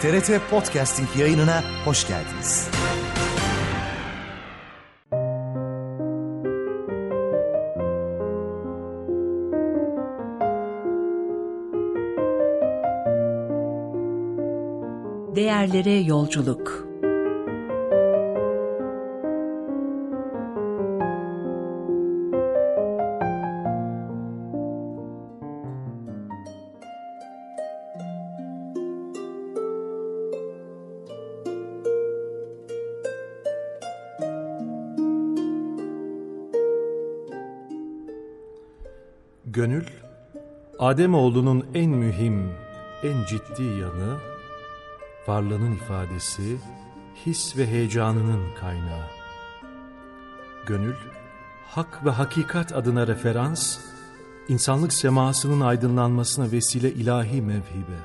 TRT Podcasting yayınına hoş geldiniz. Değerlere yolculuk. Gönül, Ademoğlunun en mühim, en ciddi yanı, varlığının ifadesi, his ve heyecanının kaynağı. Gönül, hak ve hakikat adına referans, insanlık semasının aydınlanmasına vesile ilahi mevhibe.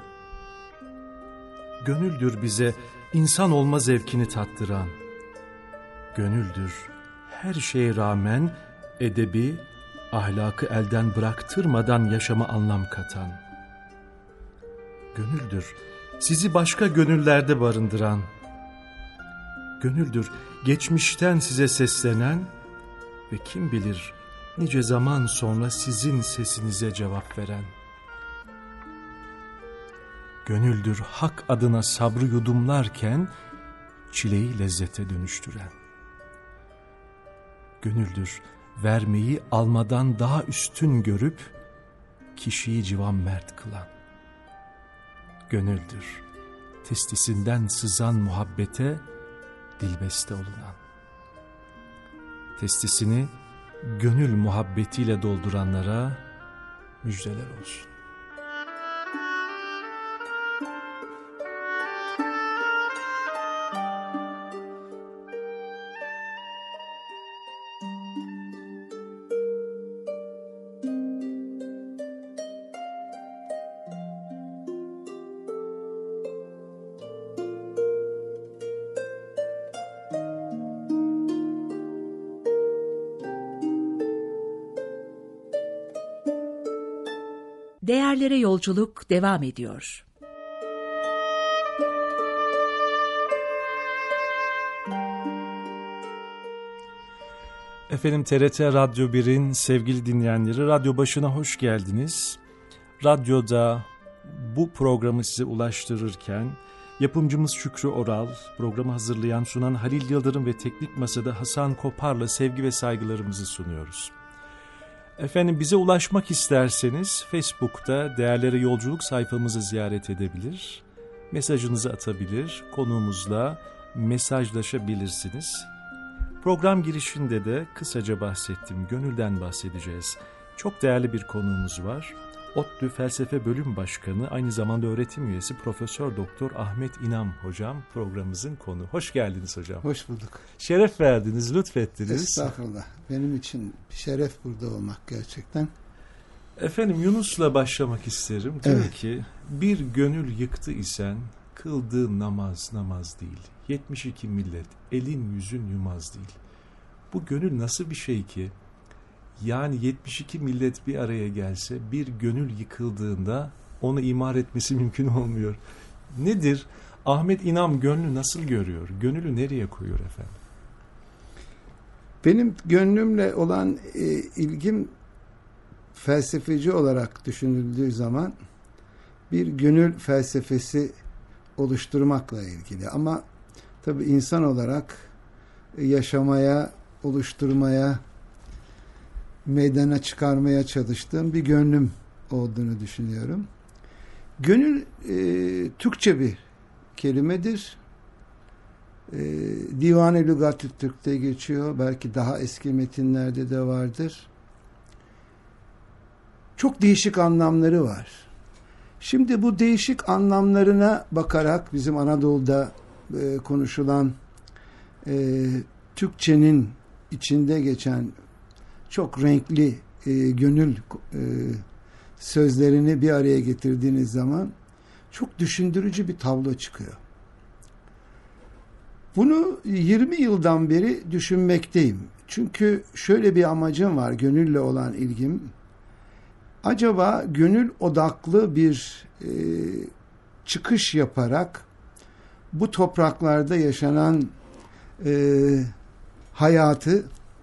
Gönüldür bize insan olma zevkini tattıran. Gönüldür her şeye rağmen edebi, ahlakı elden bıraktırmadan yaşama anlam katan. Gönüldür sizi başka gönüllerde barındıran. Gönüldür geçmişten size seslenen ve kim bilir nice zaman sonra sizin sesinize cevap veren. Gönüldür hak adına sabrı yudumlarken çileyi lezzete dönüştüren. Gönüldür vermeyi almadan daha üstün görüp kişiyi civan mert kılan. Gönüldür testisinden sızan muhabbete dilbeste olunan. Testisini gönül muhabbetiyle dolduranlara müjdeler olsun. Değerlere yolculuk devam ediyor. Efendim, TRT Radyo 1'in sevgili dinleyenleri, radyo başına hoş geldiniz. Radyoda bu programı size ulaştırırken yapımcımız Şükrü Oral, programı hazırlayan sunan Halil Yıldırım ve teknik masada Hasan Kopar'la sevgi ve saygılarımızı sunuyoruz. Efendim, bize ulaşmak isterseniz Facebook'ta Değerlere Yolculuk sayfamızı ziyaret edebilir, mesajınızı atabilir, konuğumuzla mesajlaşabilirsiniz. Program girişinde de kısaca bahsettim, gönülden bahsedeceğiz. Çok değerli bir konuğumuz var. ODTÜ Felsefe Bölüm Başkanı, aynı zamanda öğretim üyesi Profesör Doktor Ahmet İnam hocam programımızın konu. Hoş geldiniz hocam. Hoş bulduk. Şeref verdiniz, lütfettiniz. Estağfurullah. Benim için bir şeref burada olmak gerçekten. Efendim, Yunus'la başlamak isterim. Diyor ki, bir gönül yıktı isen kıldığı namaz namaz değil. 72 millet elin yüzün yumaz değil. Bu gönül nasıl bir şey ki? Yani 72 millet bir araya gelse bir gönül yıkıldığında onu imar etmesi mümkün olmuyor. Nedir? Ahmet İnam gönlü nasıl görüyor? Gönlü nereye koyuyor efendim? Benim gönlümle olan ilgim felsefeci olarak düşünüldüğü zaman bir gönül felsefesi oluşturmakla ilgili. Ama tabii insan olarak yaşamaya, oluşturmaya, meydana çıkarmaya çalıştığım bir gönlüm olduğunu düşünüyorum. Gönül Türkçe bir kelimedir. Divan-ı Lügat-ı Türk'te geçiyor. Belki daha eski metinlerde de vardır. Çok değişik anlamları var. Şimdi bu değişik anlamlarına bakarak bizim Anadolu'da konuşulan Türkçenin içinde geçen çok renkli gönül sözlerini bir araya getirdiğiniz zaman çok düşündürücü bir tablo çıkıyor. Bunu 20 yıldan beri düşünmekteyim. Çünkü şöyle bir amacım var gönülle olan ilgim. Acaba gönül odaklı bir çıkış yaparak bu topraklarda yaşanan hayatı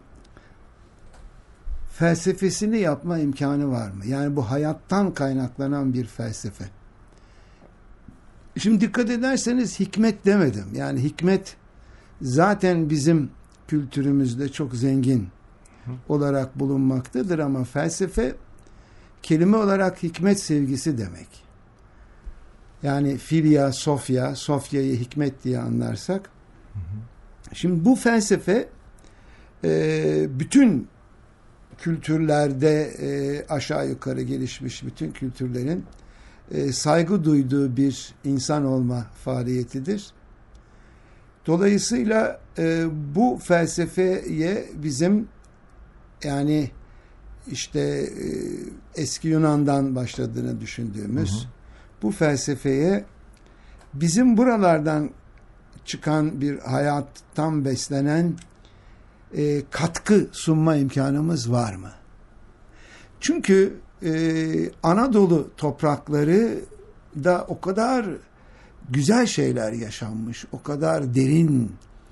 felsefesini yapma imkanı var mı? Yani bu hayattan kaynaklanan bir felsefe. Şimdi dikkat ederseniz hikmet demedim. Yani hikmet zaten bizim kültürümüzde çok zengin olarak bulunmaktadır ama felsefe kelime olarak hikmet sevgisi demek. Yani filya, sofya, sofyayı hikmet diye anlarsak. Şimdi bu felsefe bütün kültürlerde aşağı yukarı gelişmiş bütün kültürlerin saygı duyduğu bir insan olma faaliyetidir. Dolayısıyla bu felsefeye bizim yani işte eski Yunan'dan başladığını düşündüğümüz bu felsefeye bizim buralardan çıkan bir hayattan beslenen katkı sunma imkanımız var mı? Çünkü Anadolu toprakları da o kadar güzel şeyler yaşanmış, o kadar derin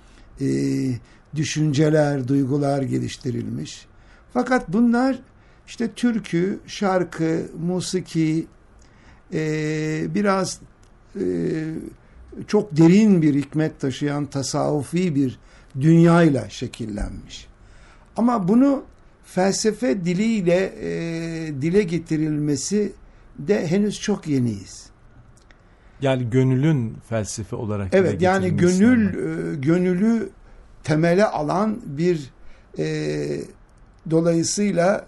düşünceler, duygular geliştirilmiş. Fakat bunlar işte türkü, şarkı, musiki, biraz çok derin bir hikmet taşıyan tasavvufi bir dünyayla şekillenmiş. Ama bunu felsefe diliyle dile getirilmesi de henüz çok yeniyiz. Yani gönülün felsefe olarak evet, yani gönülü temele alan bir dolayısıyla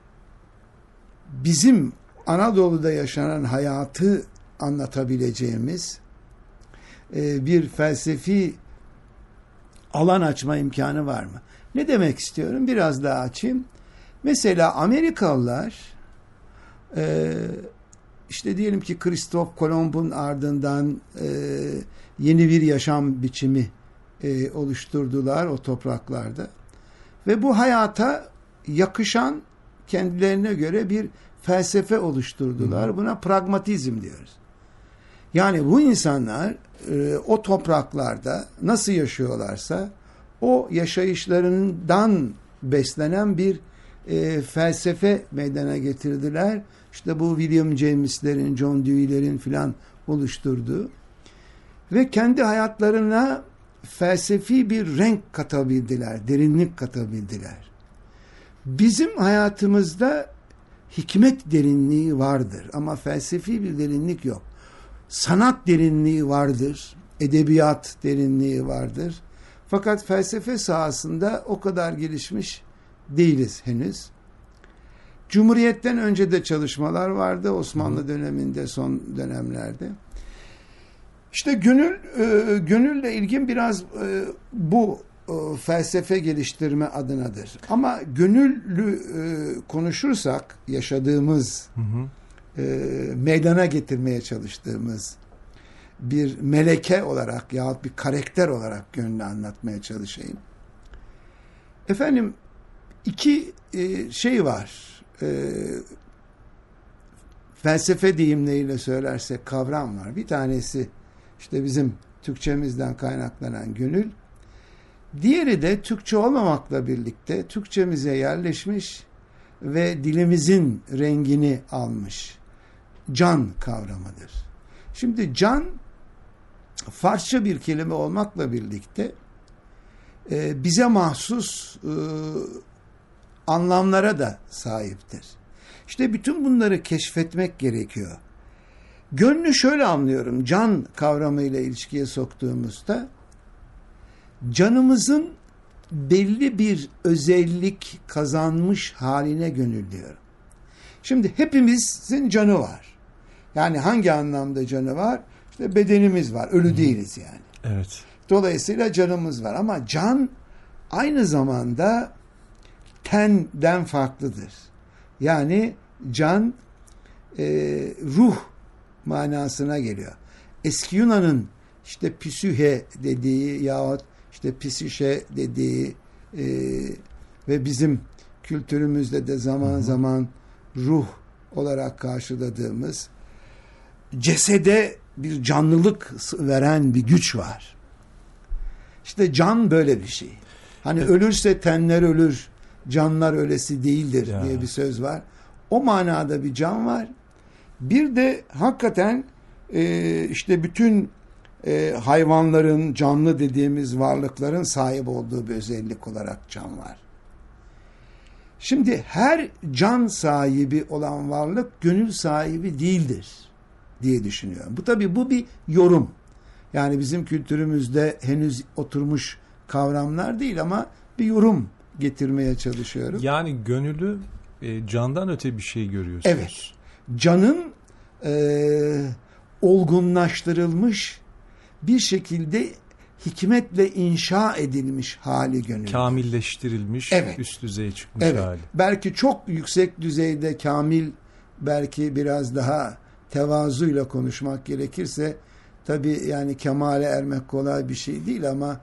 bizim Anadolu'da yaşanan hayatı anlatabileceğimiz bir felsefi alan açma imkanı var mı? Ne demek istiyorum? Biraz daha açayım. Mesela Amerikalılar işte diyelim ki Kristof Kolomb'un ardından yeni bir yaşam biçimi oluşturdular o topraklarda. Ve bu hayata yakışan kendilerine göre bir felsefe oluşturdular. Buna pragmatizm diyoruz. Yani bu insanlar o topraklarda nasıl yaşıyorlarsa o yaşayışlarından beslenen bir felsefe meydana getirdiler. İşte bu William James'lerin, John Dewey'lerin filan oluşturduğu ve kendi hayatlarına felsefi bir renk katabildiler, derinlik katabildiler. Bizim hayatımızda hikmet derinliği vardır ama felsefi bir derinlik yok. Sanat derinliği vardır, edebiyat derinliği vardır. Fakat felsefe sahasında o kadar gelişmiş değiliz henüz. Cumhuriyetten önce de çalışmalar vardı, Osmanlı döneminde, son dönemlerde. İşte gönülle ilgin biraz bu felsefe geliştirme adınadır. Ama gönüllü konuşursak yaşadığımız, meydana getirmeye çalıştığımız bir meleke olarak yahut bir karakter olarak gönlü anlatmaya çalışayım. Efendim, iki şey var. Felsefe deyimleriyle söylersek kavram var. Bir tanesi işte bizim Türkçemizden kaynaklanan gönül. Diğeri de Türkçe olmamakla birlikte Türkçemize yerleşmiş ve dilimizin rengini almış can kavramıdır. Şimdi can Farsça bir kelime olmakla birlikte bize mahsus anlamlara da sahiptir. İşte bütün bunları keşfetmek gerekiyor. Gönlü şöyle anlıyorum, can kavramıyla ilişkiye soktuğumuzda canımızın belli bir özellik kazanmış haline gönül diyorum. Şimdi hepimizin canı var. Yani hangi anlamda canı var? İşte bedenimiz var, ölü değiliz yani. Evet. Dolayısıyla canımız var ama can aynı zamanda tenden farklıdır. Yani can ruh manasına geliyor. Eski Yunan'ın işte psühe dediği yahut işte psişe dediği ve bizim kültürümüzde de zaman zaman ruh olarak karşıladığımız cesede bir canlılık veren bir güç var. İşte can böyle bir şey. Hani ölürse tenler ölür, canlar ölesi değildir diye bir söz var. O manada bir can var. Bir de hakikaten işte bütün hayvanların, canlı dediğimiz varlıkların sahip olduğu bir özellik olarak can var. Şimdi her can sahibi olan varlık gönül sahibi değildir diye düşünüyorum. Bu tabii bu bir yorum. Yani bizim kültürümüzde henüz oturmuş kavramlar değil ama bir yorum getirmeye çalışıyorum. Yani gönülü candan öte bir şey görüyorsunuz. Evet. Canın olgunlaştırılmış bir şekilde hikmetle inşa edilmiş hali gönül. Kamilleştirilmiş, üst düzeye çıkmış hali. Belki çok yüksek düzeyde kamil, belki biraz daha tevazuyla konuşmak gerekirse, tabii yani kemale ermek kolay bir şey değil ama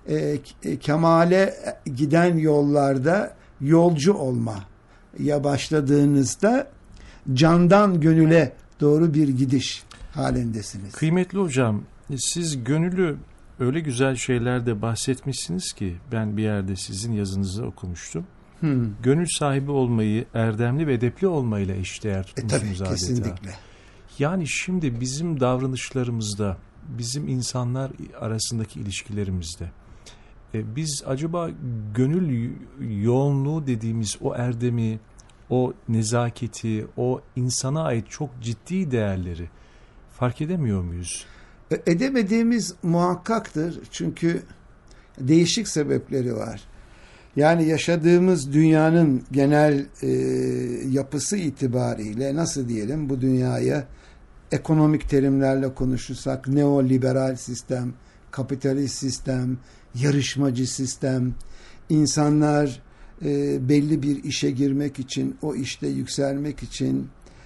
kemale giden yollarda yolcu olmaya başladığınızda candan gönüle doğru bir gidiş halindesiniz. Kıymetli hocam, siz gönülü öyle güzel şeylerde bahsetmişsiniz ki ben bir yerde sizin yazınızı okumuştum. Gönül sahibi olmayı erdemli ve edepli olmayla eşdeğer tutmuşsunuz tabii, adeta. kesinlikle. Yani şimdi bizim davranışlarımızda, bizim insanlar arasındaki ilişkilerimizde biz acaba gönül yoğunluğu dediğimiz o erdemi, o nezaketi, o insana ait çok ciddi değerleri fark edemiyor muyuz? Edemediğimiz muhakkaktır. Çünkü değişik sebepleri var. Yani yaşadığımız dünyanın genel yapısı itibariyle nasıl diyelim, bu dünyaya ekonomik terimlerle konuşursak neoliberal sistem, kapitalist sistem, yarışmacı sistem, insanlar belli bir işe girmek için, o işte yükselmek için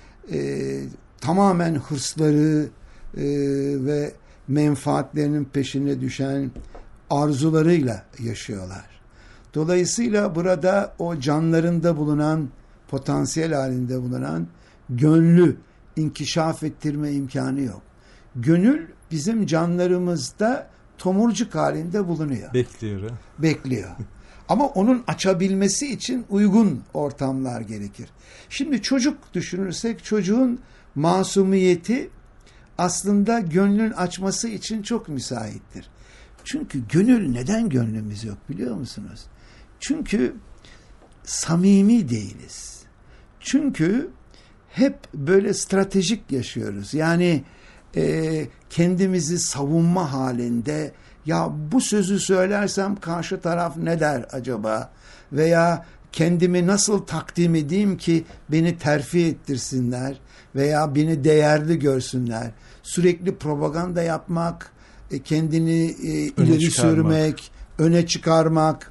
tamamen hırsları ve menfaatlerinin peşine düşen arzularıyla yaşıyorlar. Dolayısıyla burada o canlarında bulunan, potansiyel halinde bulunan gönlü inkişaf ettirme imkanı yok. Gönül bizim canlarımızda tomurcuk halinde bulunuyor. Bekliyor. Ama onun açabilmesi için uygun ortamlar gerekir. Şimdi çocuk düşünürsek, çocuğun masumiyeti aslında gönlün açması için çok müsaittir. Çünkü gönül, neden gönlümüz yok biliyor musunuz? Çünkü samimi değiliz. Çünkü hep böyle stratejik yaşıyoruz. Yani kendimizi savunma halinde, ya bu sözü söylersem karşı taraf ne der acaba? Veya kendimi nasıl takdim edeyim ki beni terfi ettirsinler veya beni değerli görsünler. Sürekli propaganda yapmak, kendini ileri sürmek, öne çıkarmak.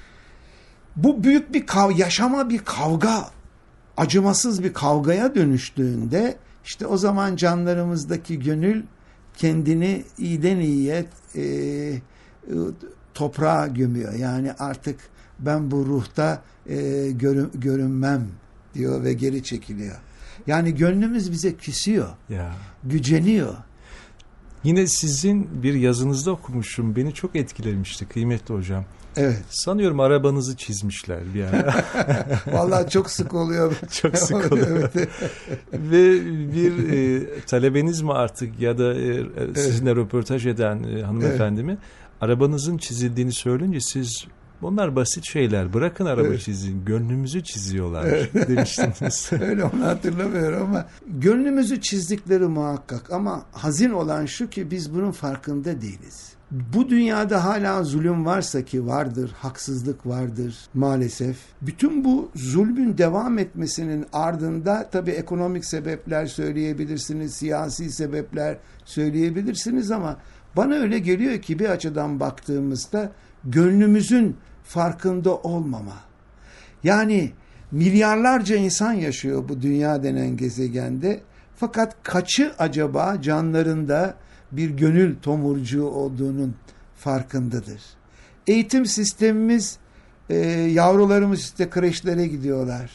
Bu büyük bir yaşama bir kavga, acımasız bir kavgaya dönüştüğünde işte o zaman canlarımızdaki gönül kendini iyiden iyiye toprağa gömüyor. Yani artık ben bu ruhta görünmem diyor ve geri çekiliyor. Yani gönlümüz bize küsüyor, güceniyor. Yine sizin bir yazınızda okumuşum, beni çok etkilemişti kıymetli hocam. Evet. Sanıyorum arabanızı çizmişler bir ara. Vallahi çok sık oluyor. Çok sık oluyor. Evet. Ve bir talebeniz mi artık ya da sizinle röportaj eden hanımefendimi arabanızın çizildiğini söyleyince siz, bunlar basit şeyler, bırakın araba çizin, gönlümüzü çiziyorlar demiştiniz. Öyle, onu hatırlamıyorum ama gönlümüzü çizdikleri muhakkak, ama hazin olan şu ki biz bunun farkında değiliz. Bu dünyada hala zulüm varsa, ki vardır, haksızlık vardır maalesef. Bütün bu zulmün devam etmesinin ardında tabii ekonomik sebepler söyleyebilirsiniz, siyasi sebepler söyleyebilirsiniz ama bana öyle geliyor ki bir açıdan baktığımızda gönlümüzün farkında olmama. Yani milyarlarca insan yaşıyor bu dünya denen gezegende, fakat kaçı acaba canlarında bir gönül tomurcuğu olduğunun farkındadır? Eğitim sistemimiz, yavrularımız işte kreşlere gidiyorlar,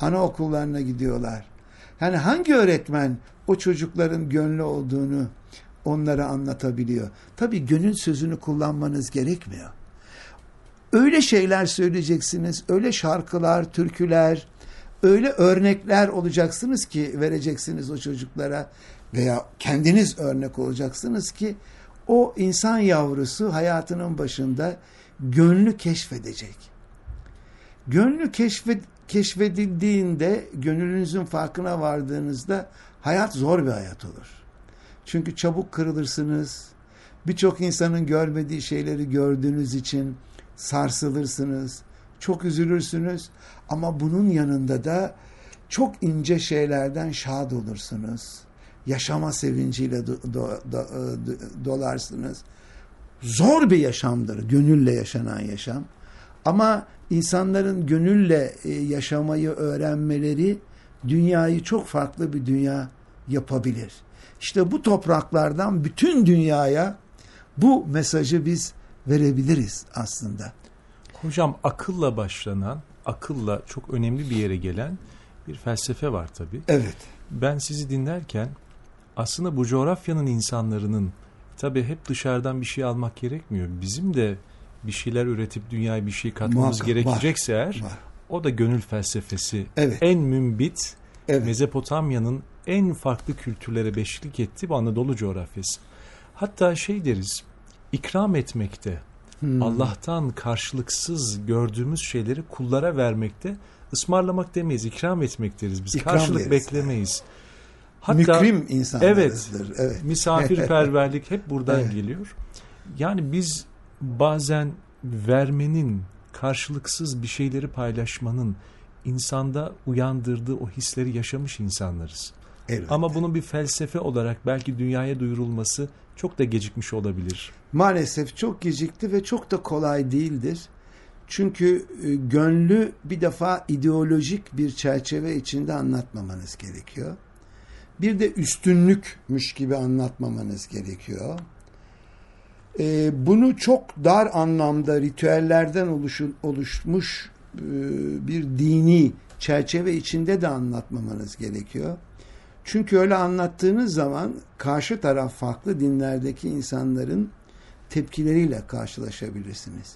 anaokullarına gidiyorlar. Yani hangi öğretmen o çocukların gönlü olduğunu onları anlatabiliyor. Tabii gönül sözünü kullanmanız gerekmiyor. Öyle şeyler söyleyeceksiniz, öyle şarkılar, türküler, öyle örnekler olacaksınız ki vereceksiniz o çocuklara veya kendiniz örnek olacaksınız ki o insan yavrusu hayatının başında gönlü keşfedecek. Gönlü keşfedildiğinde, gönlünüzün farkına vardığınızda hayat zor bir hayat olur. Çünkü çabuk kırılırsınız. Birçok insanın görmediği şeyleri gördüğünüz için sarsılırsınız. Çok üzülürsünüz. Ama bunun yanında da çok ince şeylerden şad olursunuz. Yaşama sevinciyle dolarsınız. Zor bir yaşamdır gönülle yaşanan yaşam. Ama insanların gönülle yaşamayı öğrenmeleri dünyayı çok farklı bir dünya yapabilir. İşte bu topraklardan bütün dünyaya bu mesajı biz verebiliriz aslında. Hocam akılla başlanan, akılla çok önemli bir yere gelen bir felsefe var tabii. Evet. Ben sizi dinlerken aslında bu coğrafyanın insanların tabii hep dışarıdan bir şey almak gerekmiyor. Bizim de bir şeyler üretip dünyaya bir şey katmamız muhakkak gerekecekse var, eğer var. O da gönül felsefesi. Evet. En mümbit, evet. Mezopotamya'nın en farklı kültürlere beşlik etti bu Anadolu coğrafyası. Hatta şey deriz, ikram etmekte, Allah'tan karşılıksız gördüğümüz şeyleri kullara vermekte, ısmarlamak demeyiz, ikram etmek deriz biz. İkram karşılık deriz. beklemeyiz. Hatta, mükrim insanlarızdır. Evet. Misafirperverlik hep buradan geliyor. Yani biz bazen vermenin, karşılıksız bir şeyleri paylaşmanın insanda uyandırdığı o hisleri yaşamış insanlarız. Elbette. Ama bunun bir felsefe olarak belki dünyaya duyurulması çok da gecikmiş olabilir. Maalesef çok gecikti ve çok da kolay değildir. Çünkü gönlü bir defa ideolojik bir çerçeve içinde anlatmamanız gerekiyor. Bir de üstünlükmüş gibi anlatmamanız gerekiyor. Bunu çok dar anlamda ritüellerden oluşmuş bir dini çerçeve içinde de anlatmamanız gerekiyor. Çünkü öyle anlattığınız zaman karşı taraf farklı dinlerdeki insanların tepkileriyle karşılaşabilirsiniz.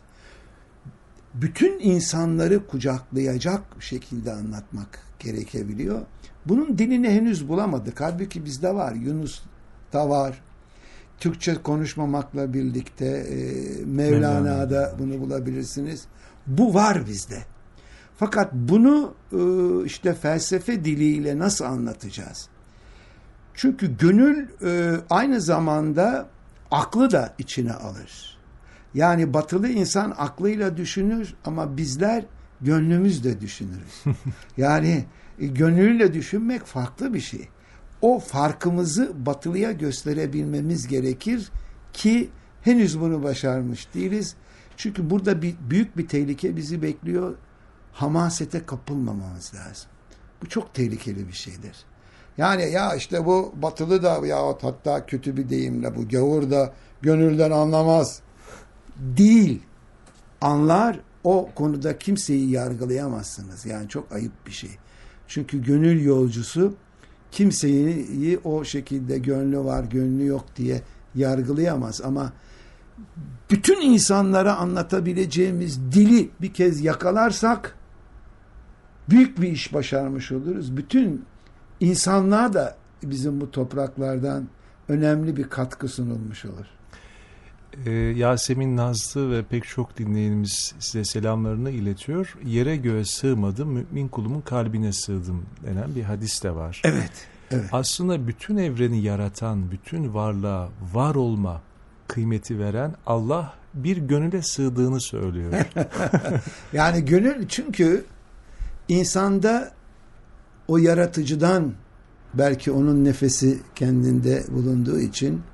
Bütün insanları kucaklayacak şekilde anlatmak gerekebiliyor. Bunun dilini henüz bulamadık. Halbuki bizde var. Yunus'ta var. Türkçe konuşmamakla birlikte Mevlana'da bunu bulabilirsiniz. Bu var bizde. Fakat bunu işte felsefe diliyle nasıl anlatacağız? Çünkü gönül aynı zamanda aklı da içine alır. Yani batılı insan aklıyla düşünür ama bizler gönlümüzle düşünürüz. Yani gönülle düşünmek farklı bir şey. O farkımızı batılıya gösterebilmemiz gerekir ki henüz bunu başarmış değiliz. Çünkü burada büyük bir tehlike bizi bekliyor. Hamasete kapılmamamız lazım. Bu çok tehlikeli bir şeydir. Yani ya işte bu batılı da ya hatta kötü bir deyimle bu gavur da gönülden anlamaz. Değil. Anlar, o konuda kimseyi yargılayamazsınız. Yani çok ayıp bir şey. Çünkü gönül yolcusu kimseyi o şekilde gönlü var, gönlü yok diye yargılayamaz. Ama bütün insanlara anlatabileceğimiz dili bir kez yakalarsak büyük bir iş başarmış oluruz. Bütün insanlığa da bizim bu topraklardan önemli bir katkı sunulmuş olur. Yasemin Nazlı ve pek çok dinleyenimiz size selamlarını iletiyor. Yere göğe sığmadım, mümin kulumun kalbine sığdım denen bir hadis de var. Evet, evet. Aslında bütün evreni yaratan, bütün varlığa var olma kıymeti veren Allah bir gönüle sığdığını söylüyor. Yani gönül, çünkü insanda o yaratıcıdan, belki onun nefesi kendinde bulunduğu için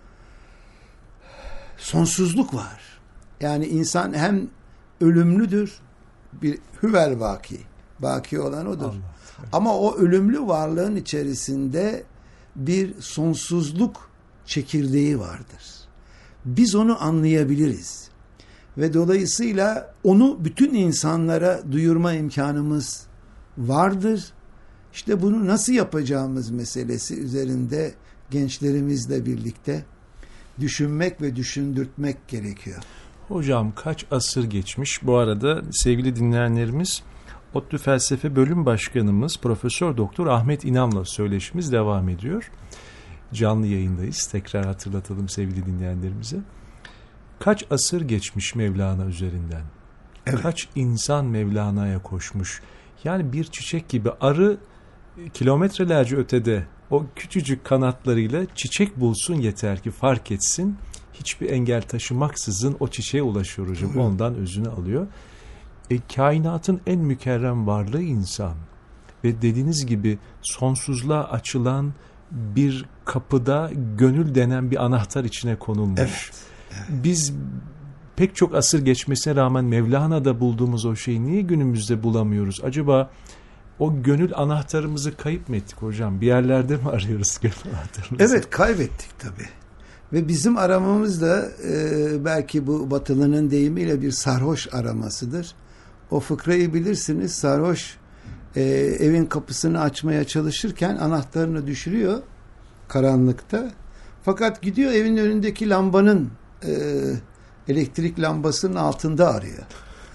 sonsuzluk var. Yani insan hem ölümlüdür, bir hüvel vaki. Baki olan odur. Allah. Ama o ölümlü varlığın içerisinde bir sonsuzluk çekirdeği vardır. Biz onu anlayabiliriz. Ve dolayısıyla onu bütün insanlara duyurma imkanımız vardır. İşte bunu nasıl yapacağımız meselesi üzerinde gençlerimizle birlikte düşünmek ve düşündürtmek gerekiyor. Hocam kaç asır geçmiş? Bu arada sevgili dinleyenlerimiz, ODTÜ Felsefe Bölüm Başkanımız Profesör Doktor Ahmet İnan'la söyleşimiz devam ediyor. Canlı yayındayız. Tekrar hatırlatalım sevgili dinleyenlerimize. Kaç asır geçmiş Mevlana üzerinden? Evet. Kaç insan Mevlana'ya koşmuş? Yani bir çiçek gibi arı kilometrelerce ötede o küçücük kanatlarıyla çiçek bulsun yeter ki fark etsin. Hiçbir engel taşımaksızın o çiçeğe ulaşıyor hocam. Ondan özünü alıyor. Kainatın en mükerrem varlığı insan. Ve dediğiniz gibi sonsuzluğa açılan bir kapıda gönül denen bir anahtar içine konulmuş. Evet. Biz pek çok asır geçmesine rağmen Mevlana'da bulduğumuz o şeyi niye günümüzde bulamıyoruz? Acaba o gönül anahtarımızı kayıp mı ettik hocam? Bir yerlerde mi arıyoruz gönül anahtarımızı? Evet, kaybettik tabii. Ve bizim aramamız da belki bu Batılı'nın deyimiyle bir sarhoş aramasıdır. O fıkrayı bilirsiniz. Sarhoş evin kapısını açmaya çalışırken anahtarını düşürüyor karanlıkta. Fakat gidiyor evin önündeki lambanın elektrik lambasının altında arıyor.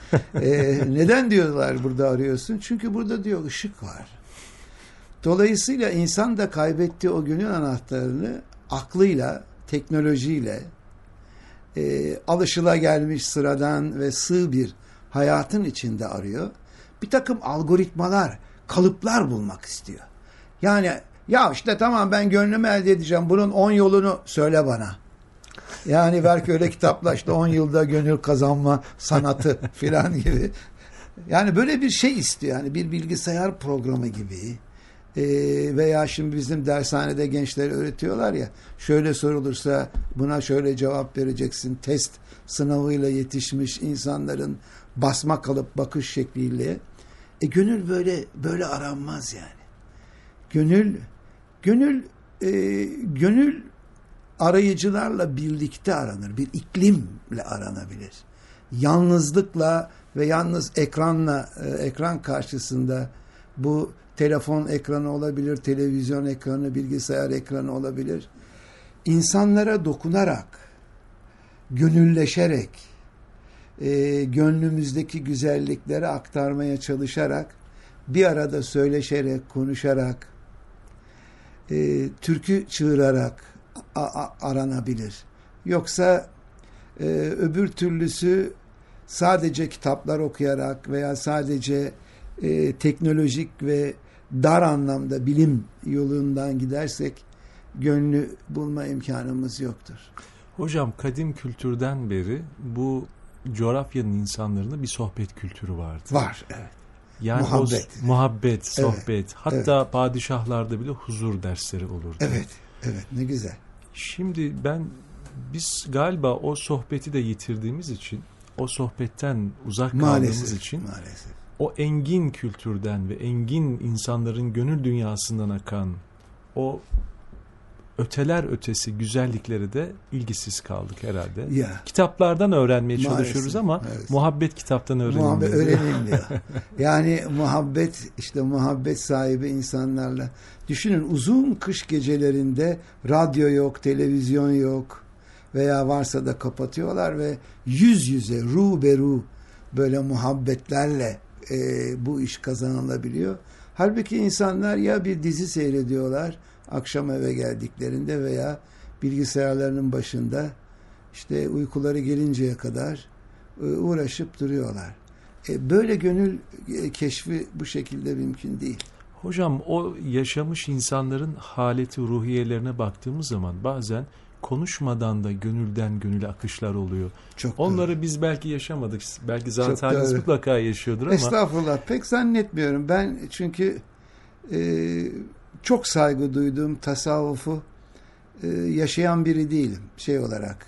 Neden diyorlar burada arıyorsun? Çünkü burada diyor ışık var. Dolayısıyla insan da kaybettiği o gönül anahtarını aklıyla, teknolojiyle, alışılagelmiş sıradan ve sığ bir hayatın içinde arıyor. Bir takım algoritmalar, kalıplar bulmak istiyor. Yani ya işte tamam ben gönlümü elde edeceğim. Bunun 10 yolunu söyle bana. Yani belki öyle kitapla işte 10 yılda gönül kazanma sanatı filan gibi. Yani böyle bir şey istiyor. Yani bir bilgisayar programı gibi. Veya şimdi bizim dershanede gençlere öğretiyorlar ya, şöyle sorulursa buna şöyle cevap vereceksin. Test sınavıyla yetişmiş insanların basma kalıp bakış şekliyle. Gönül böyle aranmaz yani. Gönül arayıcılarla birlikte aranır. Bir iklimle aranabilir. Yalnızlıkla ve yalnız ekran karşısında, bu telefon ekranı olabilir, televizyon ekranı, bilgisayar ekranı olabilir. İnsanlara dokunarak, gönülleşerek, gönlümüzdeki güzellikleri aktarmaya çalışarak, bir arada söyleşerek, konuşarak, türkü çığırarak aranabilir. Yoksa öbür türlüsü sadece kitaplar okuyarak veya sadece teknolojik ve dar anlamda bilim yolundan gidersek gönlü bulma imkanımız yoktur. Hocam kadim kültürden beri bu coğrafyanın insanlarında bir sohbet kültürü vardı. Var, evet. Yani muhabbet, sohbet. Evet, hatta evet. Padişahlarda bile huzur dersleri olurdu. Evet, evet, ne güzel. Şimdi biz galiba o sohbeti de yitirdiğimiz için, o sohbetten uzak kaldığımız için o engin kültürden ve engin insanların gönül dünyasından akan o öteler ötesi güzelliklere de ilgisiz kaldık herhalde. Ya. Kitaplardan öğrenmeye çalışıyoruz ama muhabbet kitaptan öğrenilmiyor. Muhabbet öğrenilmiyor. Yani muhabbet sahibi insanlarla. Düşünün, uzun kış gecelerinde radyo yok, televizyon yok veya varsa da kapatıyorlar ve yüz yüze, ruberu böyle muhabbetlerle bu iş kazanılabiliyor. Halbuki insanlar ya bir dizi seyrediyorlar akşam eve geldiklerinde veya bilgisayarlarının başında işte uykuları gelinceye kadar uğraşıp duruyorlar. Böyle gönül keşfi bu şekilde mümkün değil. Hocam o yaşamış insanların haleti ruhiyelerine baktığımız zaman bazen konuşmadan da gönülden gönüle akışlar oluyor. Çok onları doğru. Biz belki yaşamadık. Belki zaten mutlaka yaşıyordur ama. Estağfurullah, pek zannetmiyorum. Ben çünkü çok saygı duyduğum tasavvufu yaşayan biri değilim şey olarak.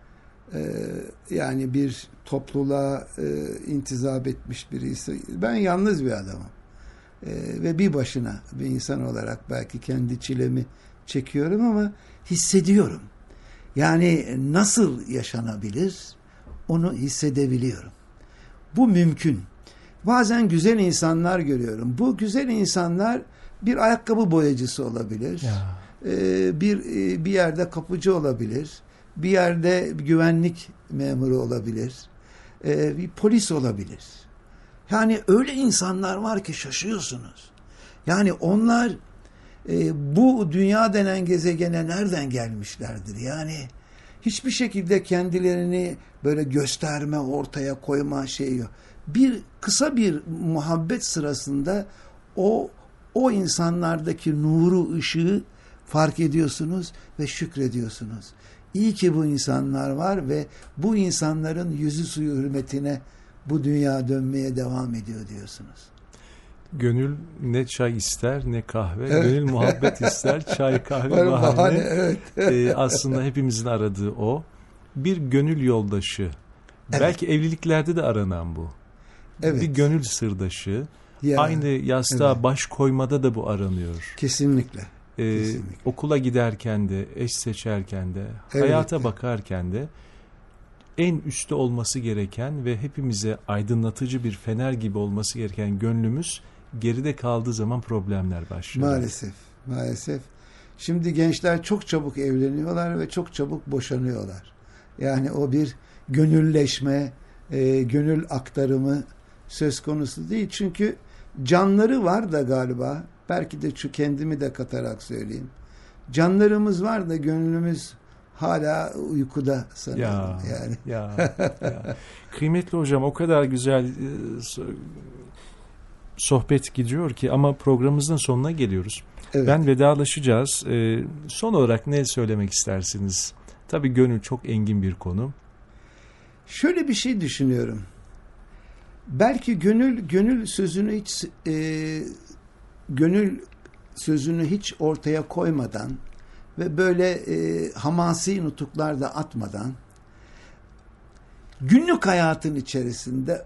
Yani bir topluluğa intizap etmiş birisi. Ben yalnız bir adamım. Ve bir başına bir insan olarak belki kendi çilemi çekiyorum ama hissediyorum. Yani nasıl yaşanabilir onu hissedebiliyorum. Bu mümkün. Bazen güzel insanlar görüyorum. Bu güzel insanlar bir ayakkabı boyacısı olabilir. bir yerde kapıcı olabilir, bir yerde güvenlik memuru olabilir, bir polis olabilir. Yani öyle insanlar var ki şaşıyorsunuz. Yani onlar bu dünya denen gezegene nereden gelmişlerdir? Yani hiçbir şekilde kendilerini böyle gösterme, ortaya koyma şeyi yok. Kısa bir muhabbet sırasında o insanlardaki nuru, ışığı fark ediyorsunuz ve şükrediyorsunuz. İyi ki bu insanlar var ve bu insanların yüzü suyu hürmetine bu dünya dönmeye devam ediyor diyorsunuz. Gönül ne çay ister ne kahve. Evet. Gönül muhabbet ister, çay kahve bahane. Evet. Aslında hepimizin aradığı o. Bir gönül yoldaşı. Evet. Belki evliliklerde de aranan bu. Evet. Bir gönül sırdaşı. Ya, aynı yastığa baş koymada da bu aranıyor. Kesinlikle. Okula giderken de, eş seçerken de, hayata bakarken de en üstte olması gereken ve hepimize aydınlatıcı bir fener gibi olması gereken gönlümüz geride kaldığı zaman problemler başlıyor. Maalesef. Şimdi gençler çok çabuk evleniyorlar ve çok çabuk boşanıyorlar. Yani o bir gönülleşme, gönül aktarımı söz konusu değil. Çünkü canları var da galiba, belki de şu kendimi de katarak söyleyeyim. Canlarımız var da gönlümüz hala uykuda sanırım. Ya. Kıymetli hocam, o kadar güzel sohbet gidiyor ki ama programımızın sonuna geliyoruz. Evet. Ben vedalaşacağız. Son olarak ne söylemek istersiniz? Tabii gönül çok engin bir konu. Şöyle bir şey düşünüyorum. Belki gönül sözünü hiç ortaya koymadan ve böyle hamasi nutuklar da atmadan günlük hayatın içerisinde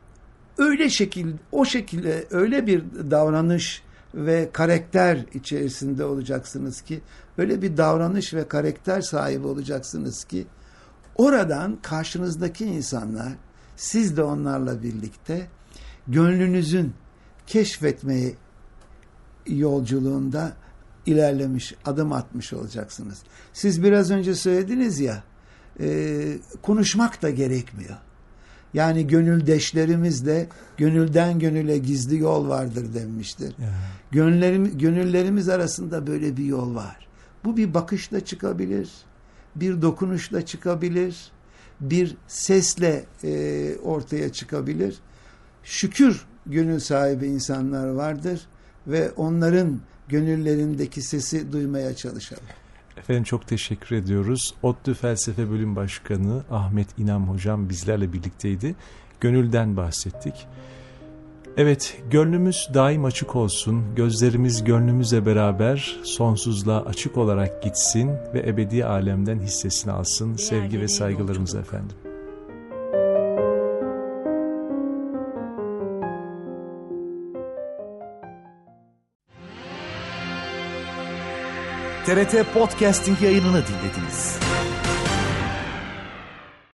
o şekilde öyle bir davranış ve karakter içerisinde olacaksınız ki, öyle bir davranış ve karakter sahibi olacaksınız ki oradan karşınızdaki insanlar, siz de onlarla birlikte gönlünüzün keşfetmeyi yolculuğunda ilerlemiş, adım atmış olacaksınız. Siz biraz önce söylediniz ya, konuşmak da gerekmiyor. Yani gönüldeşlerimizle gönülden gönüle gizli yol vardır denmiştir. Gönüllerimiz arasında böyle bir yol var. Bu bir bakışla çıkabilir, bir dokunuşla çıkabilir, bir sesle ortaya çıkabilir. Şükür gönül sahibi insanlar vardır ve onların gönüllerindeki sesi duymaya çalışalım. Efendim çok teşekkür ediyoruz. ODTÜ Felsefe Bölüm Başkanı Ahmet İnam Hocam bizlerle birlikteydi. Gönülden bahsettik. Evet, gönlümüz daim açık olsun. Gözlerimiz gönlümüzle beraber sonsuzluğa açık olarak gitsin ve ebedi alemden hissesini alsın. Sevgi ve saygılarımız efendim. TRT Podcasting yayınını dinlediniz.